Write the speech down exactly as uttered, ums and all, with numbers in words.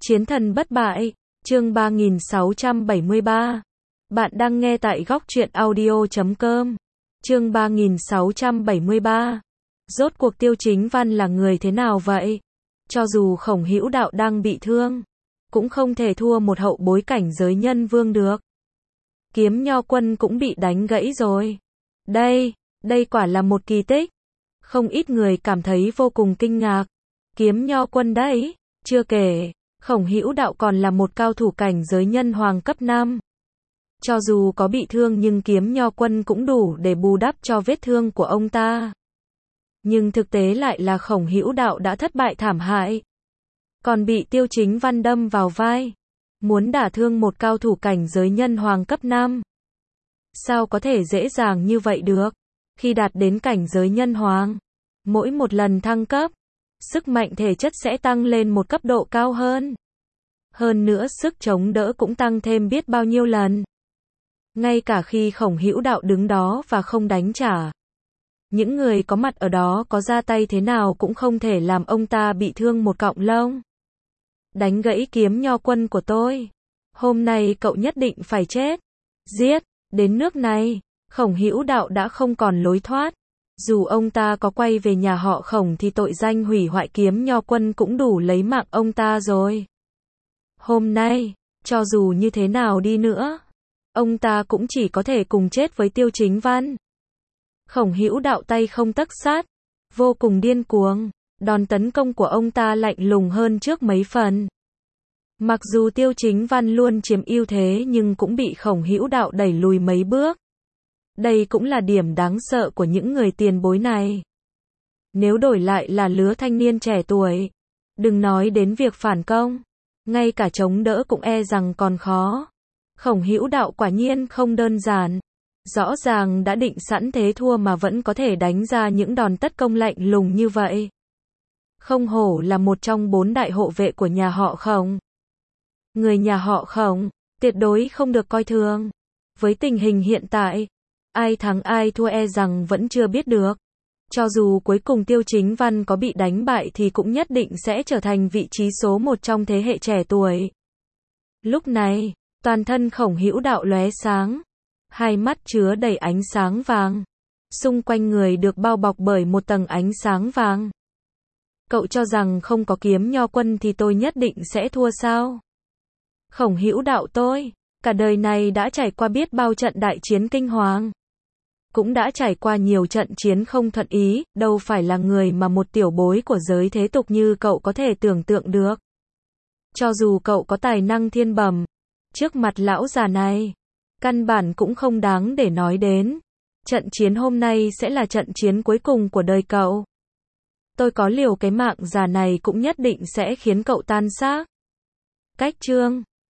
Chiến thần bất bại, chương ba nghìn sáu trăm bảy mươi ba. Bạn đang nghe tại góc truyện audio chấm com. Chương ba nghìn sáu trăm bảy mươi ba. Rốt cuộc Tiêu Chính Văn là người thế nào vậy? Cho dù Khổng Hữu Đạo đang bị thương, cũng không thể thua một hậu bối cảnh giới nhân vương được. Kiếm Nho Quân cũng bị đánh gãy rồi. Đây, đây quả là một kỳ tích. Không ít người cảm thấy vô cùng kinh ngạc. Kiếm Nho Quân đấy, chưa kể, Khổng Hữu Đạo còn là một cao thủ cảnh giới nhân hoàng cấp năm. Cho dù có bị thương nhưng Kiếm Nho Quân cũng đủ để bù đắp cho vết thương của ông ta. Nhưng thực tế lại là Khổng Hữu Đạo đã thất bại thảm hại. Còn bị Tiêu Chính Văn đâm vào vai. Muốn đả thương một cao thủ cảnh giới nhân hoàng cấp năm. Sao có thể dễ dàng như vậy được? Khi đạt đến cảnh giới nhân hoàng, mỗi một lần thăng cấp, sức mạnh thể chất sẽ tăng lên một cấp độ cao hơn. Hơn nữa sức chống đỡ cũng tăng thêm biết bao nhiêu lần. Ngay cả khi Khổng Hữu Đạo đứng đó và không đánh trả, những người có mặt ở đó có ra tay thế nào cũng không thể làm ông ta bị thương một cọng lông. Đánh gãy Kiếm Nho Quân của tôi. Hôm nay cậu nhất định phải chết. Giết, đến nước này, Khổng Hữu Đạo đã không còn lối thoát. Dù ông ta có quay về nhà họ Khổng thì tội danh hủy hoại Kiếm Nho Quân cũng đủ lấy mạng ông ta rồi. Hôm nay, cho dù như thế nào đi nữa, ông ta cũng chỉ có thể cùng chết với Tiêu Chính Văn. Khổng Hữu Đạo tay không tấc sắt, vô cùng điên cuồng, đòn tấn công của ông ta lạnh lùng hơn trước mấy phần. Mặc dù Tiêu Chính Văn luôn chiếm ưu thế nhưng cũng bị Khổng Hữu Đạo đẩy lùi mấy bước. Đây cũng là điểm đáng sợ của những người tiền bối này. Nếu đổi lại là lứa thanh niên trẻ tuổi, đừng nói đến việc phản công, ngay cả chống đỡ cũng e rằng còn khó. Khổng Hữu Đạo quả nhiên không đơn giản. Rõ ràng đã định sẵn thế thua mà vẫn có thể đánh ra những đòn tấn công lạnh lùng như vậy. Không hổ là một trong bốn đại hộ vệ của nhà họ Khổng. Người nhà họ Khổng, tuyệt đối không được coi thường. Với tình hình hiện tại, ai thắng ai thua e rằng vẫn chưa biết được. Cho dù cuối cùng Tiêu Chính Văn có bị đánh bại thì cũng nhất định sẽ trở thành vị trí số một trong thế hệ trẻ tuổi. Lúc này, toàn thân Khổng Hữu Đạo lóe sáng, hai mắt chứa đầy ánh sáng vàng. Xung quanh người được bao bọc bởi một tầng ánh sáng vàng. Cậu cho rằng không có Kiếm Nho Quân thì tôi nhất định sẽ thua sao? Khổng Hữu Đạo tôi, cả đời này đã trải qua biết bao trận đại chiến kinh hoàng. Cũng đã trải qua nhiều trận chiến không thuận ý, đâu phải là người mà một tiểu bối của giới thế tục như cậu có thể tưởng tượng được. Cho dù cậu có tài năng thiên bẩm, trước mặt lão già này, căn bản cũng không đáng để nói đến. Trận chiến hôm nay sẽ là trận chiến cuối cùng của đời cậu. Tôi có liều cái mạng già này cũng nhất định sẽ khiến cậu tan xác. Cách chương